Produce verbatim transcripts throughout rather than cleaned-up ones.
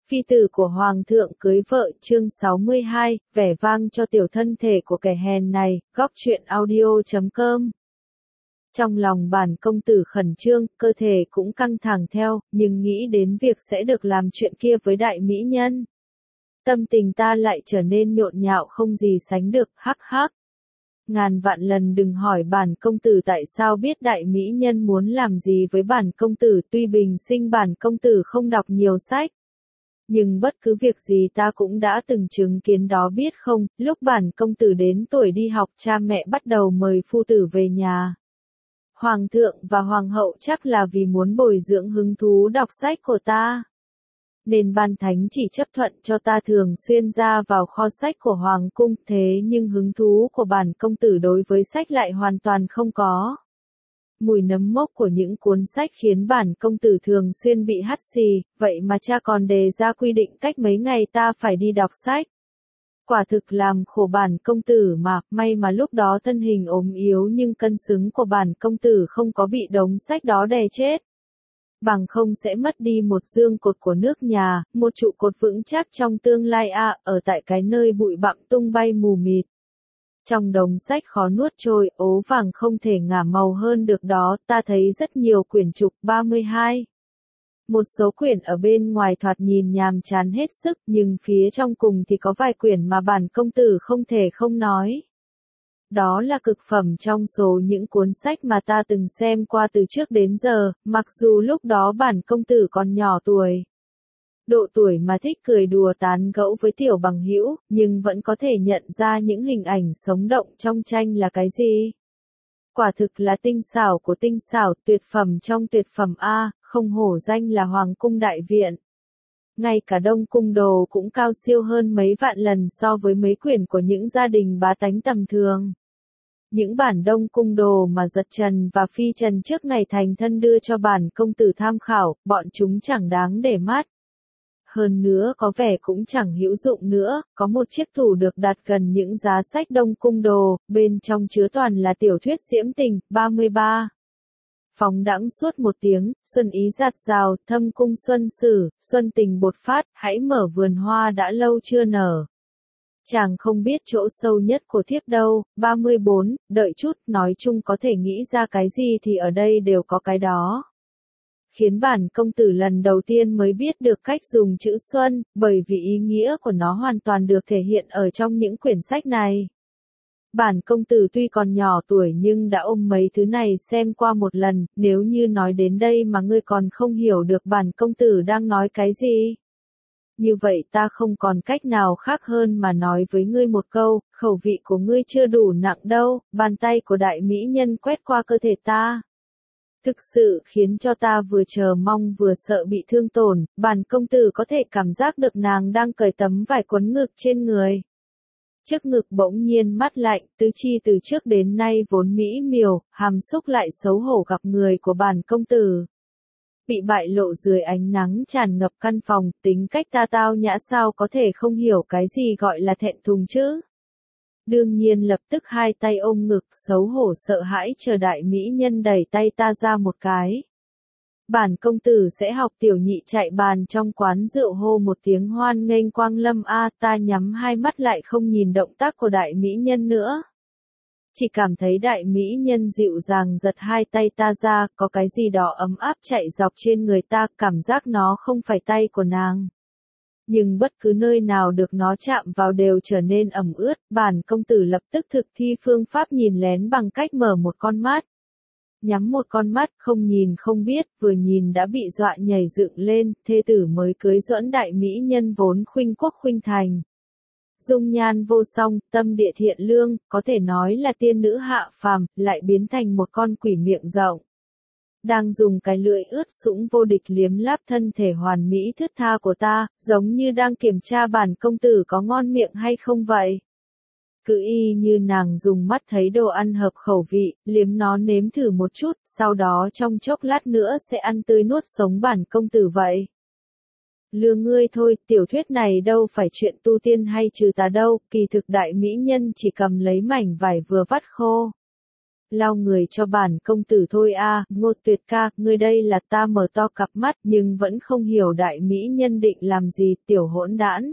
Phi tử của Hoàng thượng cưới vợ chương sáu mươi hai, vẻ vang cho tiểu thân thể của kẻ hèn này, góc truyện audio chấm com. Trong lòng bản công tử khẩn trương, cơ thể cũng căng thẳng theo, nhưng nghĩ đến việc sẽ được làm chuyện kia với đại mỹ nhân. Tâm tình ta lại trở nên nhộn nhạo không gì sánh được, hắc hắc. Ngàn vạn lần đừng hỏi bản công tử tại sao biết đại mỹ nhân muốn làm gì với bản công tử, tuy bình sinh bản công tử không đọc nhiều sách. Nhưng bất cứ việc gì ta cũng đã từng chứng kiến đó biết không, lúc bản công tử đến tuổi đi học cha mẹ bắt đầu mời phu tử về nhà. Hoàng thượng và hoàng hậu chắc là vì muốn bồi dưỡng hứng thú đọc sách của ta. Nên ban thánh chỉ chấp thuận cho ta thường xuyên ra vào kho sách của hoàng cung, thế nhưng hứng thú của bản công tử đối với sách lại hoàn toàn không có. Mùi nấm mốc của những cuốn sách khiến bản công tử thường xuyên bị hắt xì, vậy mà cha còn đề ra quy định cách mấy ngày ta phải đi đọc sách. Quả thực làm khổ bản công tử mà, may mà lúc đó thân hình ốm yếu nhưng cân xứng của bản công tử không có bị đống sách đó đè chết. Bằng không sẽ mất đi một dương cột của nước nhà, một trụ cột vững chắc trong tương lai a, ở tại cái nơi bụi bặm tung bay mù mịt. Trong đống sách khó nuốt trôi, ố vàng không thể ngả màu hơn được đó, ta thấy rất nhiều quyển trục ba mươi hai. Một số quyển ở bên ngoài thoạt nhìn nhàm chán hết sức, nhưng phía trong cùng thì có vài quyển mà bản công tử không thể không nói. Đó là cực phẩm trong số những cuốn sách mà ta từng xem qua từ trước đến giờ, mặc dù lúc đó bản công tử còn nhỏ tuổi. Độ tuổi mà thích cười đùa tán gẫu với tiểu bằng hữu, nhưng vẫn có thể nhận ra những hình ảnh sống động trong tranh là cái gì. Quả thực là tinh xảo của tinh xảo, tuyệt phẩm trong tuyệt phẩm a, không hổ danh là Hoàng cung đại viện. Ngay cả Đông cung đồ cũng cao siêu hơn mấy vạn lần so với mấy quyển của những gia đình bá tánh tầm thường. Những bản Đông cung đồ mà Giật Trần và Phi Trần trước ngày thành thân đưa cho bản công tử tham khảo, bọn chúng chẳng đáng để mắt. Hơn nữa có vẻ cũng chẳng hữu dụng nữa, có một chiếc tủ được đặt gần những giá sách Đông cung đồ, bên trong chứa toàn là tiểu thuyết diễm tình, ba mươi ba. Phóng đãng suốt một tiếng, xuân ý dạt dào, thâm cung xuân sử, xuân tình bột phát, hãy mở vườn hoa đã lâu chưa nở. Chàng không biết chỗ sâu nhất của thiếp đâu, ba mươi bốn, đợi chút, nói chung có thể nghĩ ra cái gì thì ở đây đều có cái đó. Khiến bản công tử lần đầu tiên mới biết được cách dùng chữ xuân, bởi vì ý nghĩa của nó hoàn toàn được thể hiện ở trong những quyển sách này. Bản công tử tuy còn nhỏ tuổi nhưng đã ôm mấy thứ này xem qua một lần, nếu như nói đến đây mà ngươi còn không hiểu được bản công tử đang nói cái gì. Như vậy ta không còn cách nào khác hơn mà nói với ngươi một câu, khẩu vị của ngươi chưa đủ nặng đâu, bàn tay của đại mỹ nhân quét qua cơ thể ta. Thực sự khiến cho ta vừa chờ mong vừa sợ bị thương tổn, bản công tử có thể cảm giác được nàng đang cởi tấm vải quấn ngực trên người. Trước ngực bỗng nhiên mát lạnh, tứ chi từ trước đến nay vốn mỹ miều, hàm xúc lại xấu hổ gặp người của bản công tử. Bị bại lộ dưới ánh nắng tràn ngập căn phòng, tính cách ta tao nhã sao có thể không hiểu cái gì gọi là thẹn thùng chứ. Đương nhiên lập tức hai tay ôm ngực, xấu hổ sợ hãi chờ đại mỹ nhân đẩy tay ta ra một cái. Bản công tử sẽ học tiểu nhị chạy bàn trong quán rượu hô một tiếng hoan nghênh quang lâm a, ta nhắm hai mắt lại không nhìn động tác của đại mỹ nhân nữa. Chỉ cảm thấy đại mỹ nhân dịu dàng giật hai tay ta ra, có cái gì đó ấm áp chạy dọc trên người ta, cảm giác nó không phải tay của nàng. Nhưng bất cứ nơi nào được nó chạm vào đều trở nên ẩm ướt, bản công tử lập tức thực thi phương pháp nhìn lén bằng cách mở một con mắt. Nhắm một con mắt, không nhìn không biết, vừa nhìn đã bị dọa nhảy dựng lên, thê tử mới cưới duẫn đại mỹ nhân vốn khuynh quốc khuynh thành. Dung nhan vô song, tâm địa thiện lương, có thể nói là tiên nữ hạ phàm, lại biến thành một con quỷ miệng rộng. Đang dùng cái lưỡi ướt sũng vô địch liếm láp thân thể hoàn mỹ thướt tha của ta, giống như đang kiểm tra bản công tử có ngon miệng hay không vậy. Cứ y như nàng dùng mắt thấy đồ ăn hợp khẩu vị, liếm nó nếm thử một chút, sau đó trong chốc lát nữa sẽ ăn tươi nuốt sống bản công tử vậy. Lừa ngươi thôi, tiểu thuyết này đâu phải chuyện tu tiên hay trừ tà đâu, kỳ thực đại mỹ nhân chỉ cầm lấy mảnh vải vừa vắt khô. lau người cho bản công tử thôi a. Ngô Tuyệt ca, ngươi đây là. Ta mở to cặp mắt nhưng vẫn không hiểu đại mỹ nhân định làm gì, tiểu hỗn đản.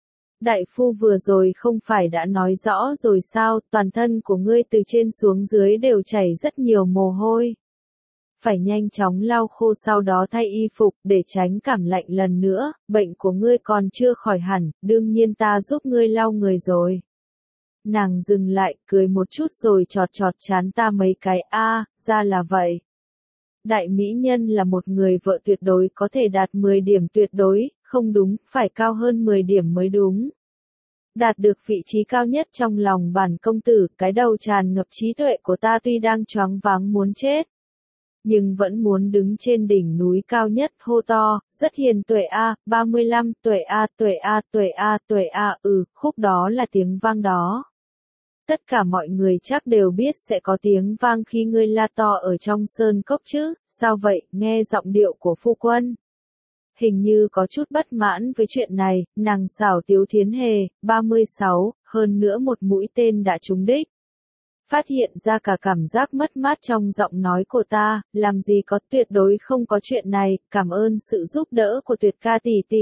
Đại phu vừa rồi không phải đã nói rõ rồi sao, toàn thân của ngươi từ trên xuống dưới đều chảy rất nhiều mồ hôi. Phải nhanh chóng lau khô sau đó thay y phục để tránh cảm lạnh lần nữa, bệnh của ngươi còn chưa khỏi hẳn, đương nhiên ta giúp ngươi lau người rồi. Nàng dừng lại, cười một chút rồi chọt chọt trán ta mấy cái, a, ra là vậy. Đại mỹ nhân là một người vợ tuyệt đối có thể đạt mười điểm tuyệt đối, không đúng, phải cao hơn mười điểm mới đúng. Đạt được vị trí cao nhất trong lòng bản công tử, cái đầu tràn ngập trí tuệ của ta tuy đang choáng váng muốn chết. Nhưng vẫn muốn đứng trên đỉnh núi cao nhất hô to, rất hiền tuệ a, ba mươi lăm, tuệ a, tuệ a, tuệ a, tuệ a, ừ, khúc đó là tiếng vang đó. Tất cả mọi người chắc đều biết sẽ có tiếng vang khi ngươi la to ở trong sơn cốc chứ, sao vậy, nghe giọng điệu của phu quân. Hình như có chút bất mãn với chuyện này, nàng xảo Tiếu Thiến Hề, ba mươi sáu, hơn nữa một mũi tên đã trúng đích. Phát hiện ra cả cảm giác mất mát trong giọng nói của ta, làm gì có, tuyệt đối không có chuyện này, cảm ơn sự giúp đỡ của Tuyệt ca tỷ tỷ.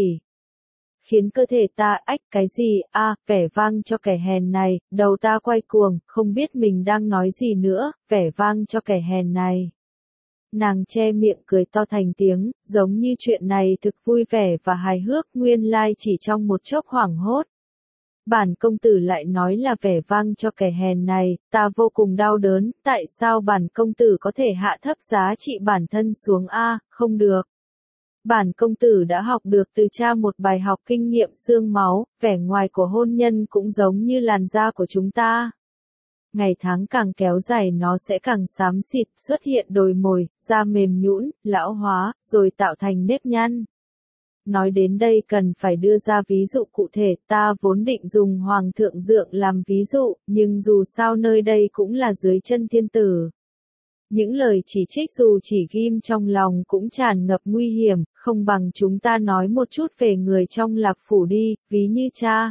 Khiến cơ thể ta ách cái gì, a, à, vẻ vang cho kẻ hèn này, đầu ta quay cuồng, không biết mình đang nói gì nữa, vẻ vang cho kẻ hèn này. Nàng che miệng cười to thành tiếng, giống như chuyện này thực vui vẻ và hài hước, nguyên lai chỉ trong một chốc hoảng hốt. Bản công tử lại nói là vẻ vang cho kẻ hèn này, ta vô cùng đau đớn, tại sao bản công tử có thể hạ thấp giá trị bản thân xuống a, không được. Bản công tử đã học được từ cha một bài học kinh nghiệm xương máu, vẻ ngoài của hôn nhân cũng giống như làn da của chúng ta. Ngày tháng càng kéo dài nó sẽ càng xám xịt, xuất hiện đồi mồi, da mềm nhũn, lão hóa, rồi tạo thành nếp nhăn. Nói đến đây cần phải đưa ra ví dụ cụ thể, ta vốn định dùng Hoàng thượng Dượng làm ví dụ, nhưng dù sao nơi đây cũng là dưới chân thiên tử. Những lời chỉ trích dù chỉ ghim trong lòng cũng tràn ngập nguy hiểm, không bằng chúng ta nói một chút về người trong Lạc Phủ đi, ví như cha.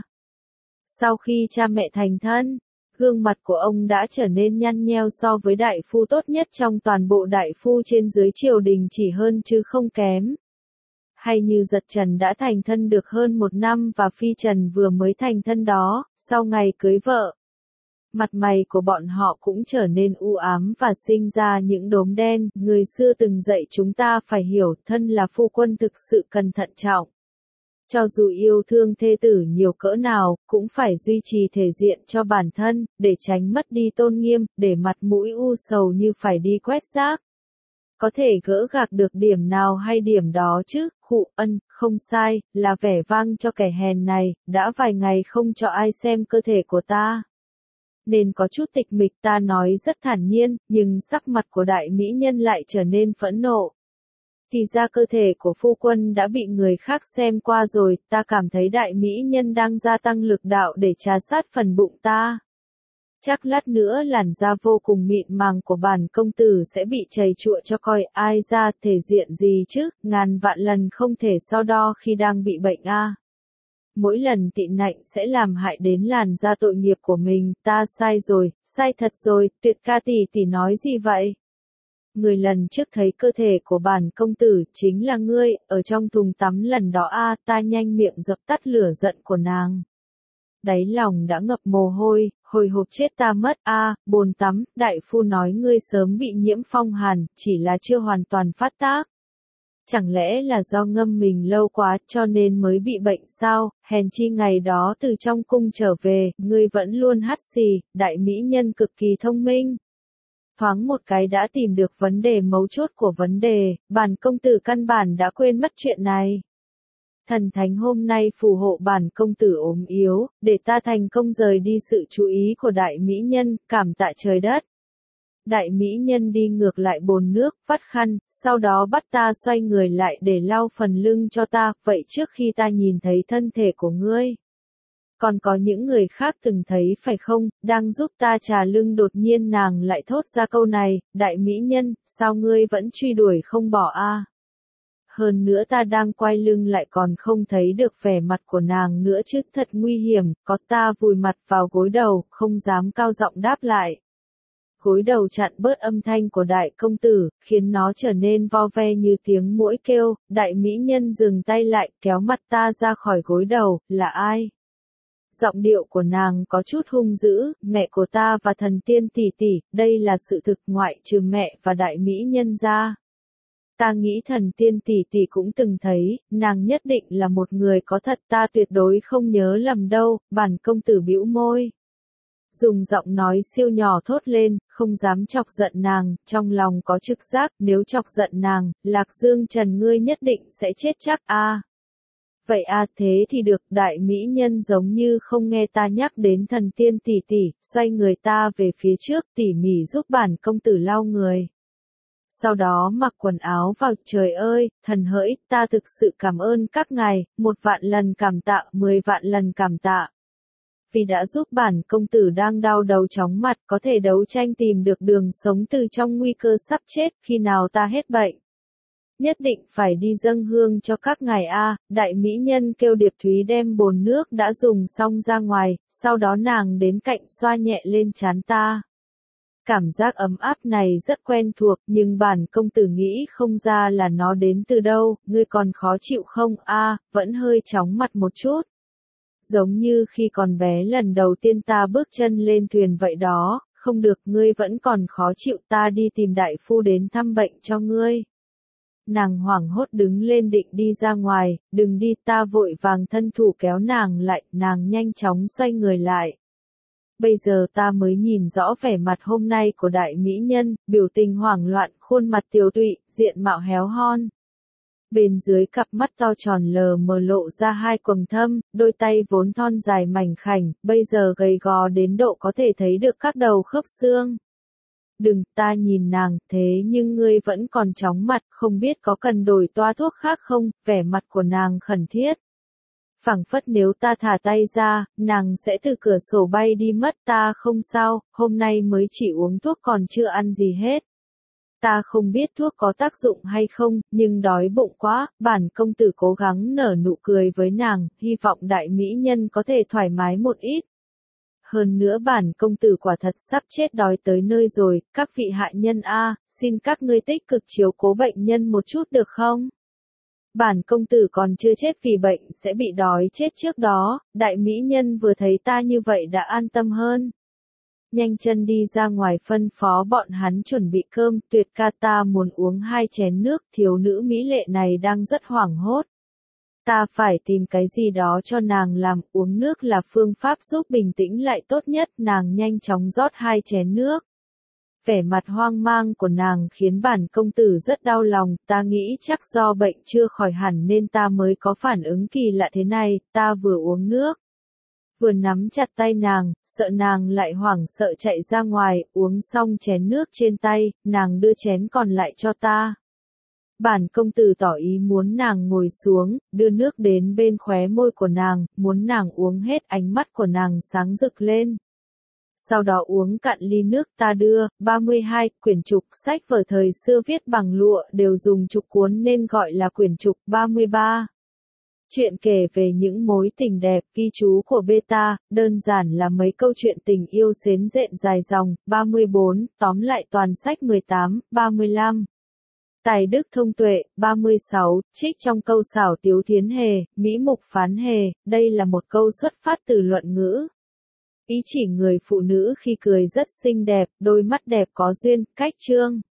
Sau khi cha mẹ thành thân, gương mặt của ông đã trở nên nhăn nheo so với đại phu tốt nhất trong toàn bộ đại phu trên dưới triều đình chỉ hơn chứ không kém. Hay như Giật Trần đã thành thân được hơn một năm và Phi Trần vừa mới thành thân đó, sau ngày cưới vợ. Mặt mày của bọn họ cũng trở nên u ám và sinh ra những đốm đen, người xưa từng dạy chúng ta phải hiểu thân là phu quân thực sự cần thận trọng. Cho dù yêu thương thê tử nhiều cỡ nào, cũng phải duy trì thể diện cho bản thân, để tránh mất đi tôn nghiêm, để mặt mũi u sầu như phải đi quét rác. Có thể gỡ gạc được điểm nào hay điểm đó chứ, khụ ân, không sai, là vẻ vang cho kẻ hèn này, đã vài ngày không cho ai xem cơ thể của ta. Nên có chút tịch mịch ta nói rất thản nhiên, nhưng sắc mặt của đại mỹ nhân lại trở nên phẫn nộ. Thì ra cơ thể của phu quân đã bị người khác xem qua rồi, ta cảm thấy đại mỹ nhân đang gia tăng lực đạo để trà sát phần bụng ta. Chắc lát nữa làn da vô cùng mịn màng của bản công tử sẽ bị trầy trụa cho coi, ai ra thể diện gì chứ, ngàn vạn lần không thể so đo khi đang bị bệnh a. Mỗi lần tị nạnh sẽ làm hại đến làn da tội nghiệp của mình, ta sai rồi, sai thật rồi, Tuyệt ca tỷ tỷ nói gì vậy? Người lần trước thấy cơ thể của bản công tử chính là ngươi, ở trong thùng tắm lần đó a, ta nhanh miệng dập tắt lửa giận của nàng. Đáy lòng đã ngập mồ hôi, hồi hộp chết ta mất a, bồn tắm, đại phu nói ngươi sớm bị nhiễm phong hàn, chỉ là chưa hoàn toàn phát tác. Chẳng lẽ là do ngâm mình lâu quá cho nên mới bị bệnh sao, hèn chi ngày đó từ trong cung trở về, ngươi vẫn luôn hắt xì, đại mỹ nhân cực kỳ thông minh. Thoáng một cái đã tìm được vấn đề mấu chốt của vấn đề, bản công tử căn bản đã quên mất chuyện này. Thần thánh hôm nay phù hộ bản công tử ốm yếu, để ta thành công rời đi sự chú ý của đại mỹ nhân, cảm tạ trời đất. Đại mỹ nhân đi ngược lại bồn nước, vắt khăn, sau đó bắt ta xoay người lại để lau phần lưng cho ta, vậy trước khi ta nhìn thấy thân thể của ngươi. Còn có những người khác từng thấy phải không, đang giúp ta trà lưng đột nhiên nàng lại thốt ra câu này, đại mỹ nhân, sao ngươi vẫn truy đuổi không bỏ a? Hơn nữa ta đang quay lưng lại còn không thấy được vẻ mặt của nàng nữa chứ, thật nguy hiểm, có ta vùi mặt vào gối đầu, không dám cao giọng đáp lại. gối đầu chặn bớt âm thanh của đại công tử, khiến nó trở nên vo ve như tiếng muỗi kêu. Đại mỹ nhân dừng tay lại, kéo mặt ta ra khỏi gối đầu. Là ai? Giọng điệu của nàng có chút hung dữ. Mẹ của ta và thần tiên tỷ tỷ. Đây là sự thực, ngoại trừ mẹ và đại mỹ nhân ra. Ta nghĩ thần tiên tỷ tỷ cũng từng thấy, nàng nhất định là một người có thật, ta tuyệt đối không nhớ lầm đâu. Bản công tử bĩu môi, dùng giọng nói siêu nhỏ thốt lên, không dám chọc giận nàng, trong lòng có trực giác, nếu chọc giận nàng, Lạc Dương Trần ngươi nhất định sẽ chết chắc a. À, vậy a à, thế thì được. Đại mỹ nhân giống như không nghe ta nhắc đến thần tiên tỷ tỷ, xoay người ta về phía trước, tỉ mỉ giúp bản công tử lau người. Sau đó mặc quần áo vào. Trời ơi, thần hỡi, ta thực sự cảm ơn các ngài, một vạn lần cảm tạ, mười vạn lần cảm tạ. Vì đã giúp bản công tử đang đau đầu chóng mặt có thể đấu tranh tìm được đường sống từ trong nguy cơ sắp chết. Khi nào ta hết bệnh, nhất định phải đi dâng hương cho các ngài a. À, đại mỹ nhân kêu. Điệp Thúy đem bồn nước đã dùng xong ra ngoài, sau đó nàng đến cạnh xoa nhẹ lên trán ta. Cảm giác ấm áp này rất quen thuộc, nhưng bản công tử nghĩ không ra là nó đến từ đâu. Ngươi còn khó chịu không a? À, vẫn hơi chóng mặt một chút. Giống như khi còn bé lần đầu tiên ta bước chân lên thuyền vậy đó. Không được, ngươi vẫn còn khó chịu, ta đi tìm đại phu đến thăm bệnh cho ngươi. Nàng hoảng hốt đứng lên định đi ra ngoài. Đừng đi, ta vội vàng thân thủ kéo nàng lại. Nàng nhanh chóng xoay người lại. Bây giờ ta mới nhìn rõ vẻ mặt hôm nay của đại mỹ nhân, biểu tình hoảng loạn, khuôn mặt tiều tụy, diện mạo héo hon. Bên dưới cặp mắt to tròn lờ mờ lộ ra hai quầng thâm, đôi tay vốn thon dài mảnh khảnh, bây giờ gầy gò đến độ có thể thấy được các đầu khớp xương. Đừng, ta nhìn nàng, thế nhưng ngươi vẫn còn chóng mặt, không biết có cần đổi toa thuốc khác không? Vẻ mặt của nàng khẩn thiết. Phảng phất nếu ta thả tay ra, nàng sẽ từ cửa sổ bay đi mất. Ta không sao, hôm nay mới chỉ uống thuốc còn chưa ăn gì hết. Ta không biết thuốc có tác dụng hay không, nhưng đói bụng quá. Bản công tử cố gắng nở nụ cười với nàng, hy vọng đại mỹ nhân có thể thoải mái một ít. Hơn nữa bản công tử quả thật sắp chết đói tới nơi rồi. Các vị hạ nhân a, xin các ngươi tích cực chiếu cố bệnh nhân một chút được không? Bản công tử còn chưa chết vì bệnh sẽ bị đói chết trước đó. Đại mỹ nhân vừa thấy ta như vậy đã an tâm hơn. Nhanh chân đi ra ngoài phân phó bọn hắn chuẩn bị cơm. Tuyệt ca, ta muốn uống hai chén nước. Thiếu nữ mỹ lệ này đang rất hoảng hốt. Ta phải tìm cái gì đó cho nàng làm. Uống nước là phương pháp giúp bình tĩnh lại tốt nhất. Nàng nhanh chóng rót hai chén nước. Vẻ mặt hoang mang của nàng khiến bản công tử rất đau lòng. Ta nghĩ chắc do bệnh chưa khỏi hẳn nên ta mới có phản ứng kỳ lạ thế này. Ta vừa uống nước, vừa nắm chặt tay nàng, sợ nàng lại hoảng sợ chạy ra ngoài. Uống xong chén nước trên tay, nàng đưa chén còn lại cho ta. Bản công tử tỏ ý muốn nàng ngồi xuống, đưa nước đến bên khóe môi của nàng, muốn nàng uống hết. Ánh mắt của nàng sáng rực lên. Sau đó uống cạn ly nước ta đưa. ba mươi hai quyển trục sách vở thời xưa viết bằng lụa đều dùng trục cuốn nên gọi là quyển trục. ba mươi ba Chuyện kể về những mối tình đẹp, ghi chú của beta, đơn giản là mấy câu chuyện tình yêu xến rện dài dòng. ba mươi bốn Tóm lại toàn sách. mười tám ba mươi lăm Tài đức thông tuệ. ba mươi sáu Trích trong câu xảo tiếu thiến hề, mỹ mục phán hề. Đây là một câu xuất phát từ luận ngữ. Ý chỉ người phụ nữ khi cười rất xinh đẹp, đôi mắt đẹp có duyên, cách chương.